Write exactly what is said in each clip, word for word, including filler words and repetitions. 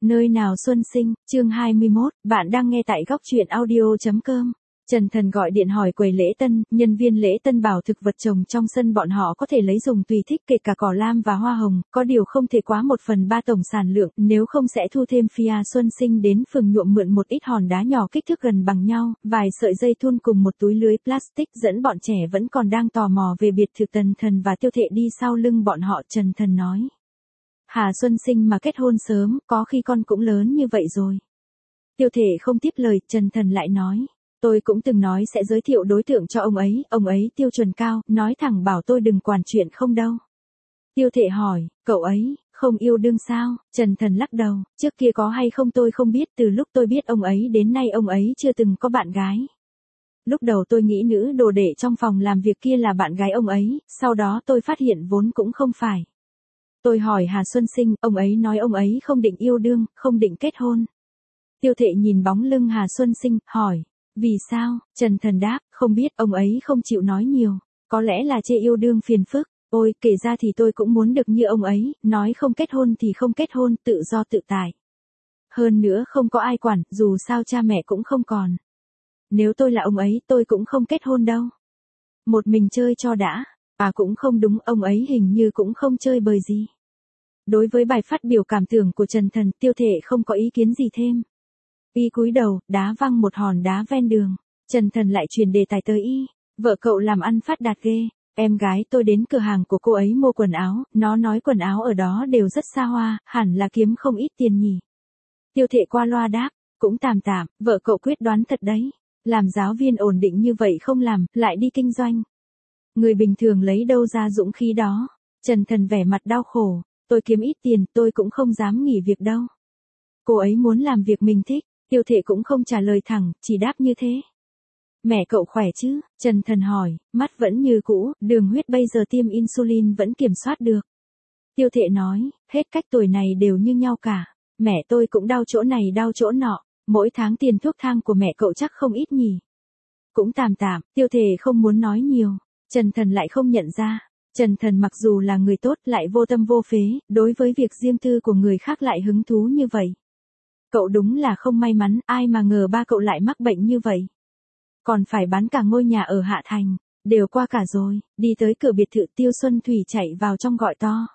Nơi nào xuân sinh, chương hai mươi mốt, bạn đang nghe tại góc truyện audio.com. Trần Thần gọi điện hỏi quầy lễ tân, nhân viên lễ tân bảo thực vật trồng trong sân bọn họ có thể lấy dùng tùy thích kể cả cỏ lam và hoa hồng, có điều không thể quá một phần ba tổng sản lượng, nếu không sẽ thu thêm phí. Xuân Sinh đến phường nhuộm mượn một ít hòn đá nhỏ kích thước gần bằng nhau, vài sợi dây thun cùng một túi lưới plastic dẫn bọn trẻ vẫn còn đang tò mò về biệt thự. Tần Thần và Tiêu Thệ đi sau lưng bọn họ. Trần Thần nói. Hà Xuân Sinh mà kết hôn sớm, có khi con cũng lớn như vậy rồi. Tiêu Thệ không tiếp lời, Trần Thần lại nói. Tôi cũng từng nói sẽ giới thiệu đối tượng cho ông ấy, ông ấy tiêu chuẩn cao, nói thẳng bảo tôi đừng quản chuyện không đâu. Tiêu Thệ hỏi, cậu ấy, không yêu đương sao? Trần Thần lắc đầu, trước kia có hay không tôi không biết, từ lúc tôi biết ông ấy đến nay ông ấy chưa từng có bạn gái. Lúc đầu tôi nghĩ nữ đồ đệ trong phòng làm việc kia là bạn gái ông ấy, sau đó tôi phát hiện vốn cũng không phải. Tôi hỏi Hà Xuân Sinh, ông ấy nói ông ấy không định yêu đương, không định kết hôn. Tiêu Thệ nhìn bóng lưng Hà Xuân Sinh, hỏi, vì sao? Trần Thần đáp, không biết, ông ấy không chịu nói nhiều, có lẽ là chê yêu đương phiền phức. Ôi, kể ra thì tôi cũng muốn được như ông ấy, nói không kết hôn thì không kết hôn, tự do tự tại. Hơn nữa không có ai quản, dù sao cha mẹ cũng không còn. Nếu tôi là ông ấy, tôi cũng không kết hôn đâu. Một mình chơi cho đã. À cũng không đúng, ông ấy hình như cũng không chơi bời gì. Đối với bài phát biểu cảm tưởng của Trần Thần, Tiêu Thệ không có ý kiến gì thêm. Y cúi đầu, đá văng một hòn đá ven đường. Trần Thần lại truyền đề tài tới Y. Vợ cậu làm ăn phát đạt ghê. Em gái tôi đến cửa hàng của cô ấy mua quần áo, nó nói quần áo ở đó đều rất xa hoa, hẳn là kiếm không ít tiền nhỉ. Tiêu Thệ qua loa đáp, cũng tạm tạm, vợ cậu quyết đoán thật đấy. Làm giáo viên ổn định như vậy không làm, lại đi kinh doanh. Người bình thường lấy đâu ra dũng khí đó. Trần Thần vẻ mặt đau khổ, tôi kiếm ít tiền, tôi cũng không dám nghỉ việc đâu. Cô ấy muốn làm việc mình thích. Tiêu Thệ cũng không trả lời thẳng, chỉ đáp như thế. Mẹ cậu khỏe chứ? Trần Thần hỏi, mắt vẫn như cũ, đường huyết bây giờ tiêm insulin vẫn kiểm soát được. Tiêu Thệ nói, hết cách tuổi này đều như nhau cả. Mẹ tôi cũng đau chỗ này đau chỗ nọ, mỗi tháng tiền thuốc thang của mẹ cậu chắc không ít nhỉ. Cũng tạm tạm, Tiêu Thệ không muốn nói nhiều. Trần Thần lại không nhận ra. Trần Thần mặc dù là người tốt lại vô tâm vô phế, đối với việc riêng tư của người khác lại hứng thú như vậy. Cậu đúng là không may mắn, ai mà ngờ ba cậu lại mắc bệnh như vậy. Còn phải bán cả ngôi nhà ở Hạ Thành, đều qua cả rồi. Đi tới cửa biệt thự, Tiêu Xuân Thủy chạy vào trong gọi to.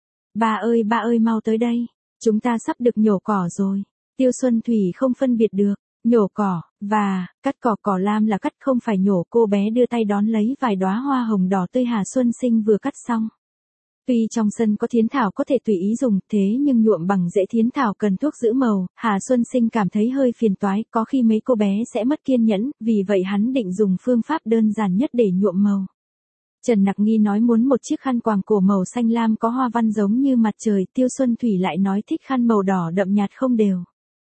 Ba ơi ba ơi mau tới đây, chúng ta sắp được nhổ cỏ rồi. Tiêu Xuân Thủy không phân biệt được, nhổ cỏ, và, cắt cỏ. Cỏ lam là cắt không phải nhổ. Cô bé đưa tay đón lấy vài đóa hoa hồng đỏ tươi Hà Xuân Sinh vừa cắt xong. Tuy trong sân có thiến thảo có thể tùy ý dùng, thế nhưng nhuộm bằng rễ thiến thảo cần thuốc giữ màu, Hà Xuân Sinh cảm thấy hơi phiền toái, có khi mấy cô bé sẽ mất kiên nhẫn, vì vậy hắn định dùng phương pháp đơn giản nhất để nhuộm màu. Trần Nặc Nghi nói muốn một chiếc khăn quàng cổ màu xanh lam có hoa văn giống như mặt trời, Tiêu Xuân Thủy lại nói thích khăn màu đỏ đậm nhạt không đều.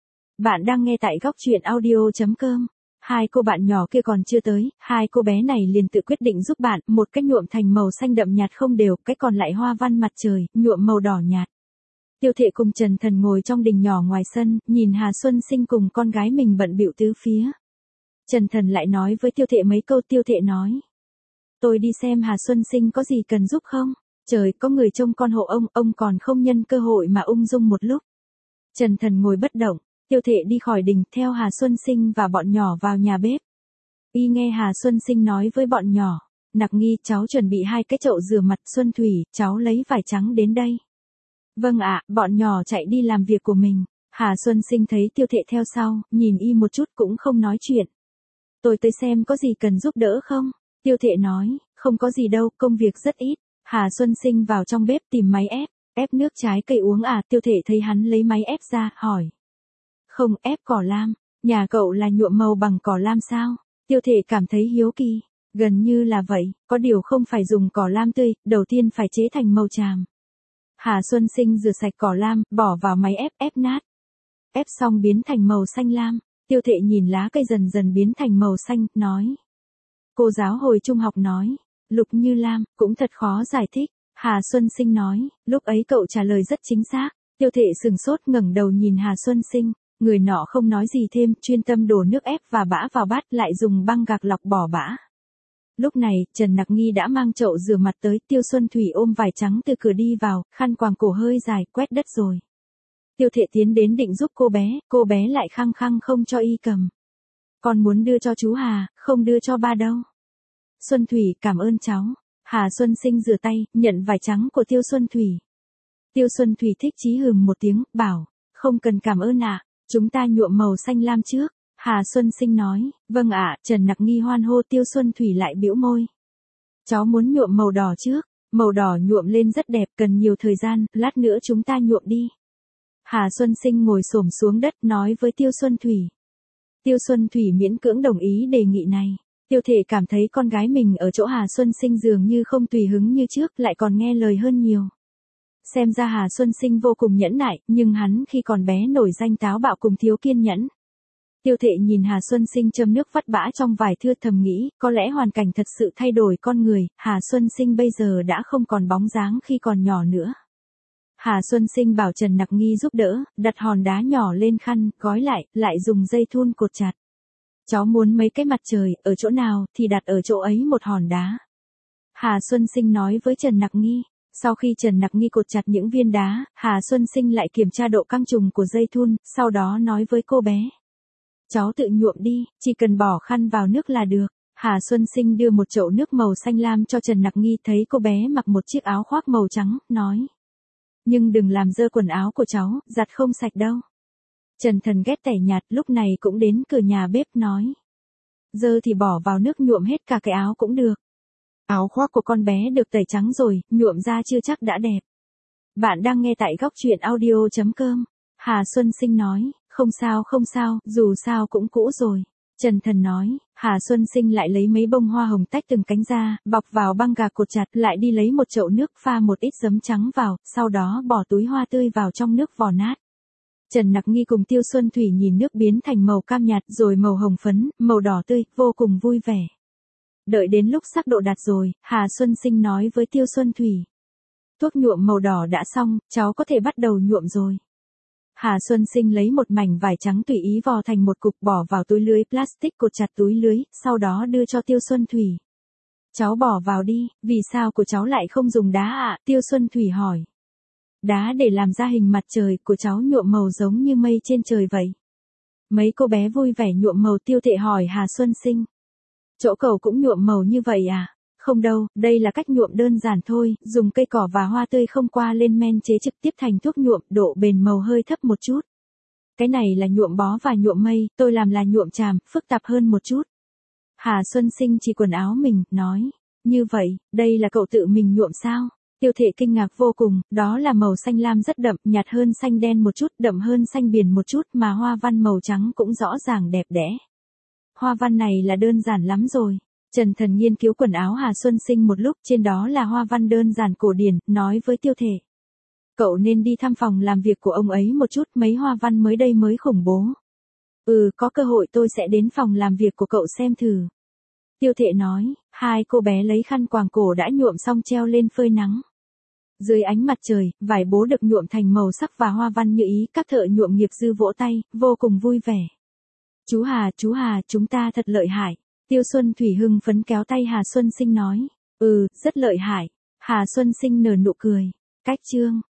Bạn đang nghe tại góc truyện audio.com. Hai cô bạn nhỏ kia còn chưa tới, hai cô bé này liền tự quyết định giúp bạn, một cách nhuộm thành màu xanh đậm nhạt không đều, cách còn lại hoa văn mặt trời, nhuộm màu đỏ nhạt. Tiêu Thệ cùng Trần Thần ngồi trong đình nhỏ ngoài sân, nhìn Hà Xuân Sinh cùng con gái mình bận bịu tứ phía. Trần Thần lại nói với Tiêu Thệ mấy câu. Tiêu Thệ nói, tôi đi xem Hà Xuân Sinh có gì cần giúp không? Trời, có người trông con hộ ông, ông còn không nhân cơ hội mà ung dung một lúc. Trần Thần ngồi bất động. Tiêu Thệ đi khỏi đình, theo Hà Xuân Sinh và bọn nhỏ vào nhà bếp. Y nghe Hà Xuân Sinh nói với bọn nhỏ, Nặc Nghi, cháu chuẩn bị hai cái chậu rửa mặt. Xuân Thủy, cháu lấy vải trắng đến đây. Vâng ạ, bọn nhỏ chạy đi làm việc của mình. Hà Xuân Sinh thấy Tiêu Thệ theo sau, nhìn Y một chút cũng không nói chuyện. Tôi tới xem có gì cần giúp đỡ không? Tiêu Thệ nói, không có gì đâu, công việc rất ít. Hà Xuân Sinh vào trong bếp tìm máy ép, ép nước trái cây uống à? Tiêu Thệ thấy hắn lấy máy ép ra, hỏi. Không, ép cỏ lam. Nhà cậu là nhuộm màu bằng cỏ lam sao? Tiêu Thệ cảm thấy hiếu kỳ. Gần như là vậy, có điều không phải dùng cỏ lam tươi, đầu tiên phải chế thành màu tràm. Hà Xuân Sinh rửa sạch cỏ lam, bỏ vào máy ép, ép nát. Ép xong biến thành màu xanh lam. Tiêu Thệ nhìn lá cây dần dần biến thành màu xanh, nói. Cô giáo hồi trung học nói, lục như lam, cũng thật khó giải thích. Hà Xuân Sinh nói, lúc ấy cậu trả lời rất chính xác. Tiêu Thệ sừng sốt ngẩng đầu nhìn Hà Xuân Sinh. Người nọ không nói gì thêm, chuyên tâm đổ nước ép và bã vào bát, lại dùng băng gạc lọc bỏ bã. Lúc này, Trần Nặc Nghi đã mang chậu rửa mặt tới. Tiêu Xuân Thủy ôm vải trắng từ cửa đi vào, khăn quàng cổ hơi dài, quét đất rồi. Tiêu Thệ tiến đến định giúp cô bé, cô bé lại khăng khăng không cho y cầm. Con muốn đưa cho chú Hà, không đưa cho ba đâu. Xuân Thủy, cảm ơn cháu. Hà Xuân Sinh rửa tay, nhận vải trắng của Tiêu Xuân Thủy. Tiêu Xuân Thủy thích chí hừm một tiếng, bảo, không cần cảm ơn ạ, chúng ta nhuộm màu xanh lam trước. Hà Xuân Sinh nói, vâng ạ. Trần Nặc Nghi hoan hô. Tiêu Xuân Thủy lại bĩu môi. Cháu muốn nhuộm màu đỏ trước, màu đỏ nhuộm lên rất đẹp, cần nhiều thời gian, lát nữa chúng ta nhuộm đi. Hà Xuân Sinh ngồi xổm xuống đất nói với Tiêu Xuân Thủy. Tiêu Xuân Thủy miễn cưỡng đồng ý đề nghị này. Tiêu Thệ cảm thấy con gái mình ở chỗ Hà Xuân Sinh dường như không tùy hứng như trước, lại còn nghe lời hơn nhiều. Xem ra Hà Xuân Sinh vô cùng nhẫn nại, nhưng hắn khi còn bé nổi danh táo bạo cùng thiếu kiên nhẫn. Tiêu Thệ nhìn Hà Xuân Sinh châm nước vắt bã trong vải thưa thầm nghĩ, có lẽ hoàn cảnh thật sự thay đổi con người, Hà Xuân Sinh bây giờ đã không còn bóng dáng khi còn nhỏ nữa. Hà Xuân Sinh bảo Trần Nặc Nghi giúp đỡ, đặt hòn đá nhỏ lên khăn, gói lại, lại dùng dây thun cột chặt. Cháu muốn mấy cái mặt trời, ở chỗ nào, thì đặt ở chỗ ấy một hòn đá. Hà Xuân Sinh nói với Trần Nặc Nghi. Sau khi Trần Nặc Nghi cột chặt những viên đá, Hà Xuân Sinh lại kiểm tra độ căng trùng của dây thun, sau đó nói với cô bé. Cháu tự nhuộm đi, chỉ cần bỏ khăn vào nước là được. Hà Xuân Sinh đưa một chậu nước màu xanh lam cho Trần Nặc Nghi, thấy cô bé mặc một chiếc áo khoác màu trắng, nói. Nhưng đừng làm dơ quần áo của cháu, giặt không sạch đâu. Trần Thần ghét tẻ nhạt lúc này cũng đến cửa nhà bếp nói. Dơ thì bỏ vào nước nhuộm hết cả cái áo cũng được. Áo khoác của con bé được tẩy trắng rồi, nhuộm ra chưa chắc đã đẹp. Bạn đang nghe tại góc truyện audio chấm com. Hà Xuân Sinh nói, không sao không sao, dù sao cũng cũ rồi. Trần Thần nói, Hà Xuân Sinh lại lấy mấy bông hoa hồng tách từng cánh ra, bọc vào băng gạc cột chặt, lại đi lấy một chậu nước pha một ít giấm trắng vào, sau đó bỏ túi hoa tươi vào trong nước vò nát. Trần Nặc Nghi cùng Tiêu Xuân Thủy nhìn nước biến thành màu cam nhạt rồi màu hồng phấn, màu đỏ tươi, vô cùng vui vẻ. Đợi đến lúc sắc độ đạt rồi, Hà Xuân Sinh nói với Tiêu Xuân Thủy. Thuốc nhuộm màu đỏ đã xong, cháu có thể bắt đầu nhuộm rồi. Hà Xuân Sinh lấy một mảnh vải trắng tùy ý vò thành một cục bỏ vào túi lưới plastic cột chặt túi lưới, sau đó đưa cho Tiêu Xuân Thủy. Cháu bỏ vào đi, vì sao của cháu lại không dùng đá ạ? À? Tiêu Xuân Thủy hỏi. Đá để làm ra hình mặt trời của cháu nhuộm màu giống như mây trên trời vậy. Mấy cô bé vui vẻ nhuộm màu. Tiêu Thệ hỏi Hà Xuân Sinh. Chỗ cậu cũng nhuộm màu như vậy à? Không đâu, đây là cách nhuộm đơn giản thôi, dùng cây cỏ và hoa tươi không qua lên men chế trực tiếp thành thuốc nhuộm, độ bền màu hơi thấp một chút. Cái này là nhuộm bó và nhuộm mây, tôi làm là nhuộm tràm, phức tạp hơn một chút. Hà Xuân Sinh chỉ quần áo mình, nói, như vậy, đây là cậu tự mình nhuộm sao? Tiêu Thệ kinh ngạc vô cùng, đó là màu xanh lam rất đậm, nhạt hơn xanh đen một chút, đậm hơn xanh biển một chút, mà hoa văn màu trắng cũng rõ ràng đẹp đẽ. Hoa văn này là đơn giản lắm rồi. Trần Thần nghiên cứu quần áo Hà Xuân Sinh một lúc, trên đó là hoa văn đơn giản cổ điển, nói với Tiêu Thệ. Cậu nên đi thăm phòng làm việc của ông ấy một chút, mấy hoa văn mới đây mới khủng bố. Ừ, có cơ hội tôi sẽ đến phòng làm việc của cậu xem thử. Tiêu Thệ nói, hai cô bé lấy khăn quàng cổ đã nhuộm xong treo lên phơi nắng. Dưới ánh mặt trời, vải bố được nhuộm thành màu sắc và hoa văn như ý, các thợ nhuộm nghiệp dư vỗ tay, vô cùng vui vẻ. Chú Hà, chú Hà, chúng ta thật lợi hại. Tiêu Xuân Thủy hưng phấn kéo tay Hà Xuân Sinh nói. Ừ, rất lợi hại. Hà Xuân Sinh nở nụ cười. Cách chương.